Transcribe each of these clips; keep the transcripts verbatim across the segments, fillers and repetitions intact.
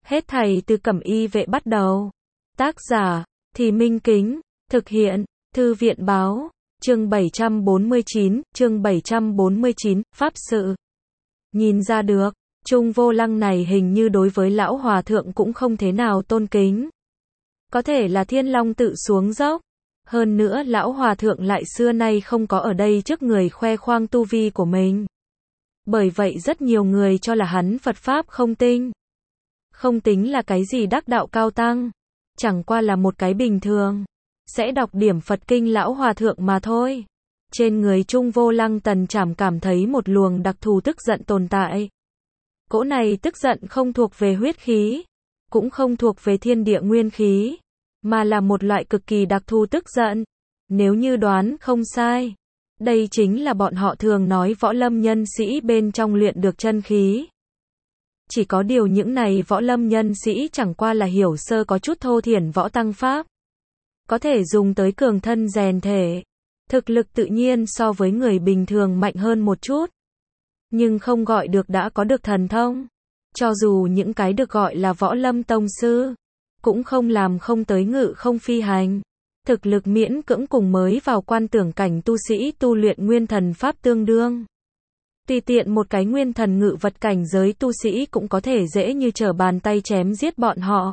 Hết thảy từ Cẩm Y Vệ bắt đầu. Tác giả, Thì Minh Kính, thực hiện, Thư viện Báo, chương bảy trăm bốn mươi chín, chương bảy trăm bốn mươi chín, Pháp sự. Nhìn ra được, Trung Vô Lăng này hình như đối với lão hòa thượng cũng không thế nào tôn kính. Có thể là Thiên Long tự xuống dốc. Hơn nữa lão hòa thượng lại xưa nay không có ở đây trước người khoe khoang tu vi của mình. Bởi vậy rất nhiều người cho là hắn Phật Pháp không tinh. Không tính là cái gì đắc đạo cao tăng. Chẳng qua là một cái bình thường. Sẽ đọc điểm Phật kinh lão hòa thượng mà thôi. Trên người Trung Vô Lăng Tần Trảm cảm thấy một luồng đặc thù tức giận tồn tại. Cỗ này tức giận không thuộc về huyết khí. Cũng không thuộc về thiên địa nguyên khí. Mà là một loại cực kỳ đặc thù tức giận. Nếu như đoán không sai. Đây chính là bọn họ thường nói võ lâm nhân sĩ bên trong luyện được chân khí. Chỉ có điều những này võ lâm nhân sĩ chẳng qua là hiểu sơ có chút thô thiển võ tăng pháp. Có thể dùng tới cường thân rèn thể. Thực lực tự nhiên so với người bình thường mạnh hơn một chút. Nhưng không gọi được đã có được thần thông. Cho dù những cái được gọi là võ lâm tông sư. Cũng không làm không tới ngự không phi hành. Thực lực miễn cưỡng cùng mới vào quan tưởng cảnh tu sĩ tu luyện nguyên thần pháp tương đương. Tùy tiện một cái nguyên thần ngự vật cảnh giới tu sĩ cũng có thể dễ như trở bàn tay chém giết bọn họ.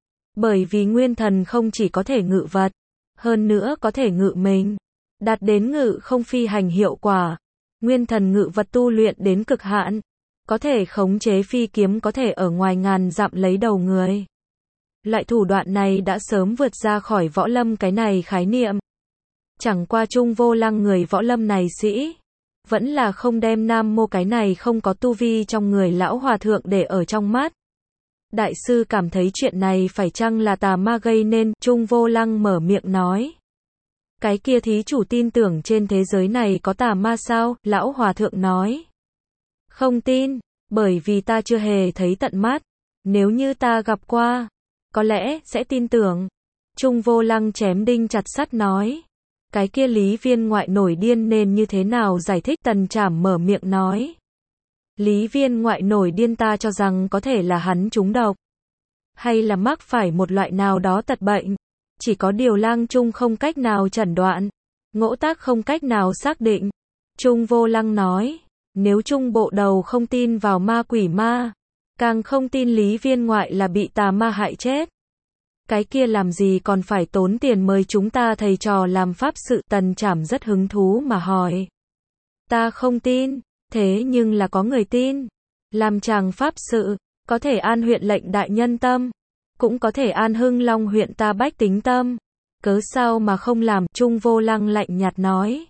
Bởi vì nguyên thần không chỉ có thể ngự vật, hơn nữa có thể ngự mình, đạt đến ngự không phi hành hiệu quả. Nguyên thần ngự vật tu luyện đến cực hạn, có thể khống chế phi kiếm có thể ở ngoài ngàn dặm lấy đầu người. Loại thủ đoạn này đã sớm vượt ra khỏi võ lâm cái này khái niệm. Chẳng qua Trung Vô Lăng người võ lâm này sĩ, vẫn là không đem nam mô cái này không có tu vi trong người lão hòa thượng để ở trong mắt. Đại sư cảm thấy chuyện này phải chăng là tà ma gây nên, Trung Vô Lăng mở miệng nói. Cái kia thí chủ tin tưởng trên thế giới này có tà ma sao, lão hòa thượng nói. Không tin, bởi vì ta chưa hề thấy tận mắt, nếu như ta gặp qua, có lẽ sẽ tin tưởng. Trung Vô Lăng chém đinh chặt sắt nói. Cái kia Lý Viên Ngoại nổi điên nên như thế nào giải thích, Tần Trảm mở miệng nói. Lý Viên Ngoại nổi điên ta cho rằng có thể là hắn trúng độc. Hay là mắc phải một loại nào đó tật bệnh. Chỉ có điều Lang Trung không cách nào chẩn đoán. Ngỗ tác không cách nào xác định. Trung Vô Lăng nói. Nếu Trung bộ đầu không tin vào ma quỷ ma. Càng không tin Lý Viên Ngoại là bị tà ma hại chết. Cái kia làm gì còn phải tốn tiền mời chúng ta thầy trò làm pháp sự, Tần Trảm rất hứng thú mà hỏi. Ta không tin, thế nhưng là có người tin. Làm chàng pháp sự, có thể an huyện lệnh đại nhân tâm, cũng có thể an Hưng Long huyện ta bách tính tâm. Cớ sao mà không làm, Trung Vô Lăng lạnh nhạt nói.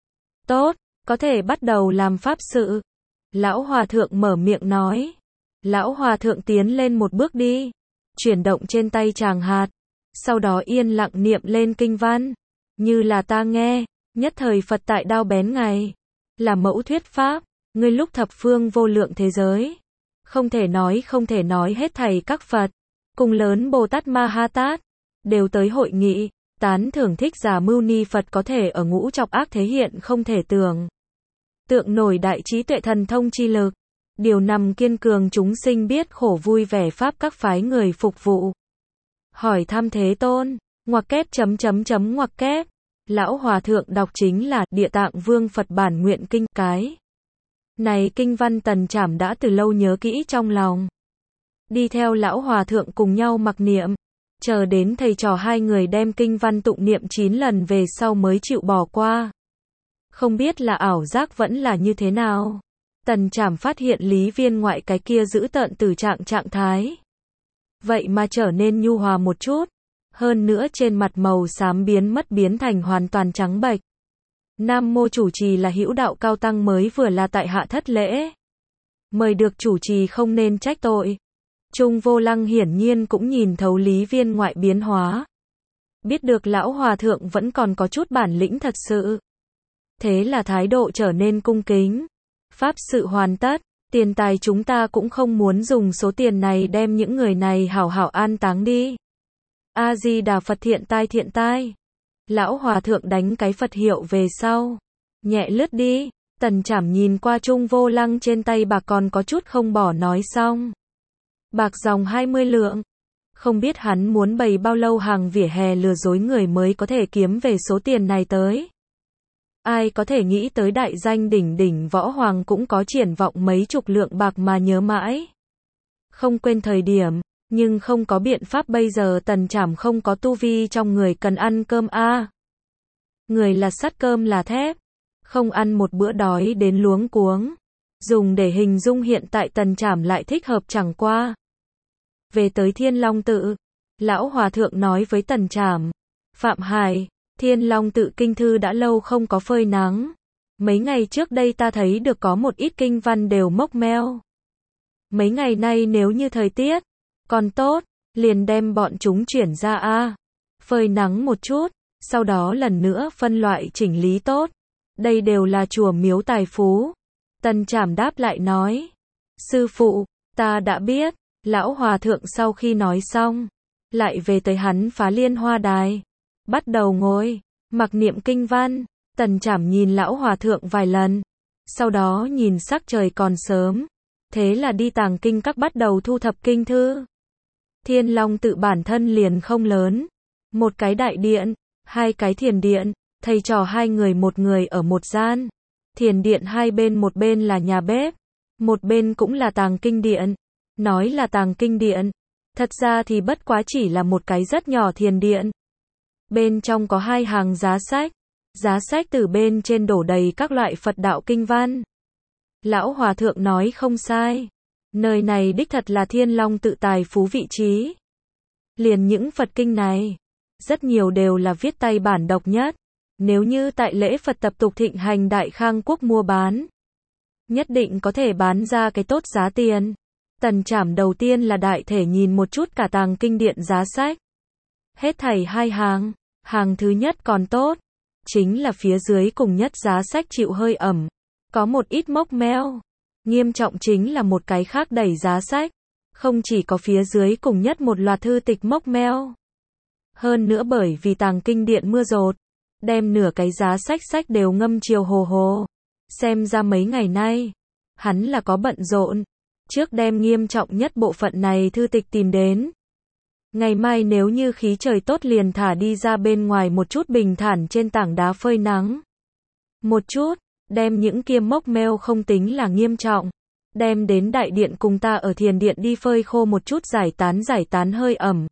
Tốt, có thể bắt đầu làm pháp sự. Lão hòa thượng mở miệng nói. Lão hòa thượng tiến lên một bước đi. Chuyển động trên tay tràng hạt. Sau đó yên lặng niệm lên kinh văn. Như là ta nghe. Nhất thời Phật tại đao bén ngày. Là mẫu thuyết pháp. Ngươi lúc thập phương vô lượng thế giới. Không thể nói không thể nói hết thảy các Phật. Cùng lớn Bồ Tát Ma Ha Tát. Đều tới hội nghị. Tán thưởng Thích Giả Mưu Ni Phật có thể ở ngũ trọc ác thế hiện không thể tưởng. Tượng nổi đại trí tuệ thần thông chi lực. Điều nằm kiên cường chúng sinh biết khổ vui vẻ pháp các phái người phục vụ. Hỏi thăm Thế Tôn, ngoặc kép chấm chấm chấm ngoặc kép. Lão hòa thượng đọc chính là Địa Tạng Vương Phật Bản Nguyện Kinh. Cái này kinh văn Tần Trảm đã từ lâu nhớ kỹ trong lòng. Đi theo lão hòa thượng cùng nhau mặc niệm. Chờ đến thầy trò hai người đem kinh văn tụng niệm chín lần về sau mới chịu bỏ qua. Không biết là ảo giác vẫn là như thế nào. Tần Trảm phát hiện Lý Viên Ngoại cái kia giữ tợn tử trạng trạng thái. Vậy mà trở nên nhu hòa một chút. Hơn nữa trên mặt màu xám biến mất biến thành hoàn toàn trắng bệch. Nam mô chủ trì là hữu đạo cao tăng mới vừa là tại hạ thất lễ. Mời được chủ trì không nên trách tội. Trung Vô Lăng hiển nhiên cũng nhìn thấu Lý Viên Ngoại biến hóa. Biết được lão hòa thượng vẫn còn có chút bản lĩnh thật sự. Thế là thái độ trở nên cung kính. Pháp sự hoàn tất, tiền tài chúng ta cũng không muốn dùng số tiền này đem những người này hảo hảo an táng đi. A-di-đà Phật, thiện tai thiện tai. Lão hòa thượng đánh cái Phật hiệu về sau. Nhẹ lướt đi, Tần Trảm nhìn qua Trung Vô Lăng trên tay bạc còn có chút không bỏ nói xong. Bạc dòng hai mươi lượng. Không biết hắn muốn bày bao lâu hàng vỉa hè lừa dối người mới có thể kiếm về số tiền này tới. Ai có thể nghĩ tới đại danh đỉnh đỉnh võ hoàng cũng có triển vọng mấy chục lượng bạc mà nhớ mãi. Không quên thời điểm, nhưng không có biện pháp bây giờ Tần Trảm không có tu vi trong người cần ăn cơm a. À. Người là sắt cơm là thép, không ăn một bữa đói đến luống cuống. Dùng để hình dung hiện tại Tần Trảm lại thích hợp chẳng qua. Về tới Thiên Long Tự, lão hòa thượng nói với Tần Trảm, Phạm Hải, Thiên Long Tự kinh thư đã lâu không có phơi nắng. Mấy ngày trước đây ta thấy được có một ít kinh văn đều mốc meo. Mấy ngày nay nếu như thời tiết còn tốt, liền đem bọn chúng chuyển ra a, phơi nắng một chút, sau đó lần nữa phân loại chỉnh lý tốt. Đây đều là chùa miếu tài phú. Tần Trảm đáp lại nói, sư phụ, ta đã biết. Lão hòa thượng sau khi nói xong, lại về tới hắn Phá Liên Hoa Đài, bắt đầu ngồi, mặc niệm kinh văn. Tần Trảm nhìn lão hòa thượng vài lần, sau đó nhìn sắc trời còn sớm, thế là đi tàng kinh các bắt đầu thu thập kinh thư. Thiên Long Tự bản thân liền không lớn, một cái đại điện, hai cái thiền điện, thầy trò hai người một người ở một gian. Thiền điện hai bên, một bên là nhà bếp, một bên cũng là tàng kinh điện. Nói là tàng kinh điện, thật ra thì bất quá chỉ là một cái rất nhỏ thiền điện. Bên trong có hai hàng giá sách, giá sách từ bên trên đổ đầy các loại Phật đạo kinh văn. Lão hòa thượng nói không sai, nơi này đích thật là Thiên Long Tự tài phú vị trí. Liền những Phật kinh này, rất nhiều đều là viết tay bản độc nhất. Nếu như tại lễ Phật tập tục thịnh hành Đại Khang Quốc mua bán, nhất định có thể bán ra cái tốt giá tiền. Tần Trảm đầu tiên là đại thể nhìn một chút cả tàng kinh điện giá sách. Hết thảy hai hàng, hàng thứ nhất còn tốt, chính là phía dưới cùng nhất giá sách chịu hơi ẩm, có một ít mốc meo. Nghiêm trọng chính là một cái khác đẩy giá sách, không chỉ có phía dưới cùng nhất một loạt thư tịch mốc meo. Hơn nữa bởi vì tàng kinh điện mưa dột, đem nửa cái giá sách sách đều ngâm chiều hồ hồ. Xem ra mấy ngày nay, hắn là có bận rộn. Trước đem nghiêm trọng nhất bộ phận này thư tịch tìm đến. Ngày mai nếu như khí trời tốt liền thả đi ra bên ngoài một chút bình thản trên tảng đá phơi nắng. Một chút, đem những kia mốc meo không tính là nghiêm trọng. Đem đến đại điện cùng ta ở thiền điện đi phơi khô một chút giải tán giải tán hơi ẩm.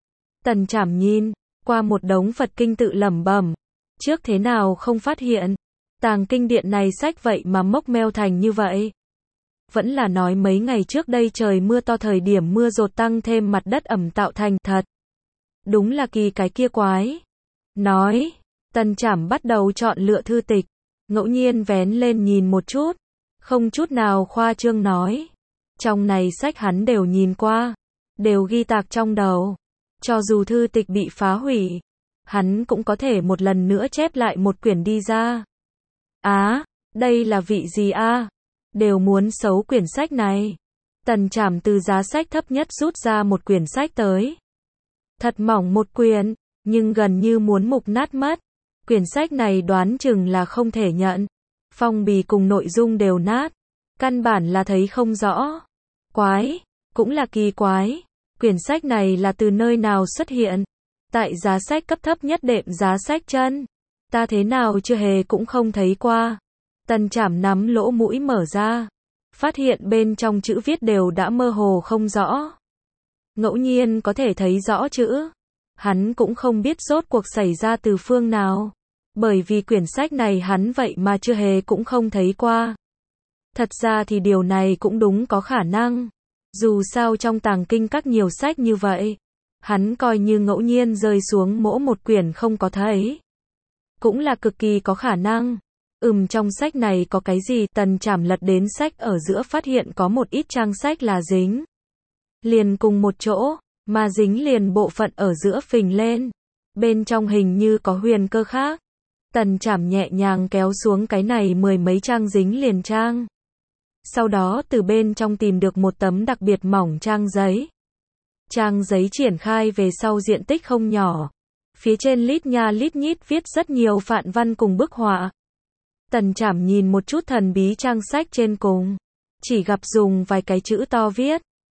Tần Trảm nhìn qua một đống Phật kinh tự lẩm bẩm. Trước thế nào không phát hiện. Tàng kinh điện này sách vậy mà mốc meo thành như vậy. Vẫn là nói mấy ngày trước đây trời mưa to thời điểm mưa dột tăng thêm mặt đất ẩm tạo thành thật. Đúng là kỳ cái kia quái. Nói, Tần Trảm bắt đầu chọn lựa thư tịch, ngẫu nhiên vén lên nhìn một chút, không chút nào khoa trương nói. Trong này sách hắn đều nhìn qua, đều ghi tạc trong đầu. Cho dù thư tịch bị phá hủy, hắn cũng có thể một lần nữa chép lại một quyển đi ra. Á, à, đây là vị gì a? À? Đều muốn xấu quyển sách này. Tần Trảm từ giá sách thấp nhất rút ra một quyển sách tới. Thật mỏng một quyển, nhưng gần như muốn mục nát mất. Quyển sách này đoán chừng là không thể nhận. Phong bì cùng nội dung đều nát. Căn bản là thấy không rõ. Quái, cũng là kỳ quái. Quyển sách này là từ nơi nào xuất hiện? Tại giá sách cấp thấp nhất đệm giá sách chân. Ta thế nào chưa hề cũng không thấy qua. Tần Trảm nắm lỗ mũi mở ra, phát hiện bên trong chữ viết đều đã mơ hồ không rõ. Ngẫu nhiên có thể thấy rõ chữ, hắn cũng không biết rốt cuộc xảy ra từ phương nào, bởi vì quyển sách này hắn vậy mà chưa hề cũng không thấy qua. Thật ra thì điều này cũng đúng có khả năng, dù sao trong tàng kinh các nhiều sách như vậy, hắn coi như ngẫu nhiên rơi xuống mỗi một quyển không có thấy, cũng là cực kỳ có khả năng. Ừm trong sách này có cái gì? Tần Trảm lật đến sách ở giữa phát hiện có một ít trang sách là dính liền cùng một chỗ, mà dính liền bộ phận ở giữa phình lên. Bên trong hình như có huyền cơ khác. Tần Trảm nhẹ nhàng kéo xuống cái này mười mấy trang dính liền trang. Sau đó từ bên trong tìm được một tấm đặc biệt mỏng trang giấy. Trang giấy triển khai về sau diện tích không nhỏ. Phía trên lít nha lít nhít viết rất nhiều phạn văn cùng bức họa. Tần Trảm nhìn một chút thần bí trang sách trên cùng, chỉ gặp dùng vài cái chữ to viết,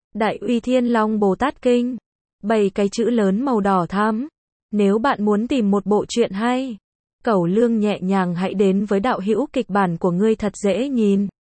Đại Uy Thiên Long Bồ Tát Kinh. Bảy cái chữ lớn màu đỏ thắm. Nếu bạn muốn tìm một bộ truyện hay, cẩu lương nhẹ nhàng hãy đến với đạo hữu kịch bản của ngươi thật dễ nhìn.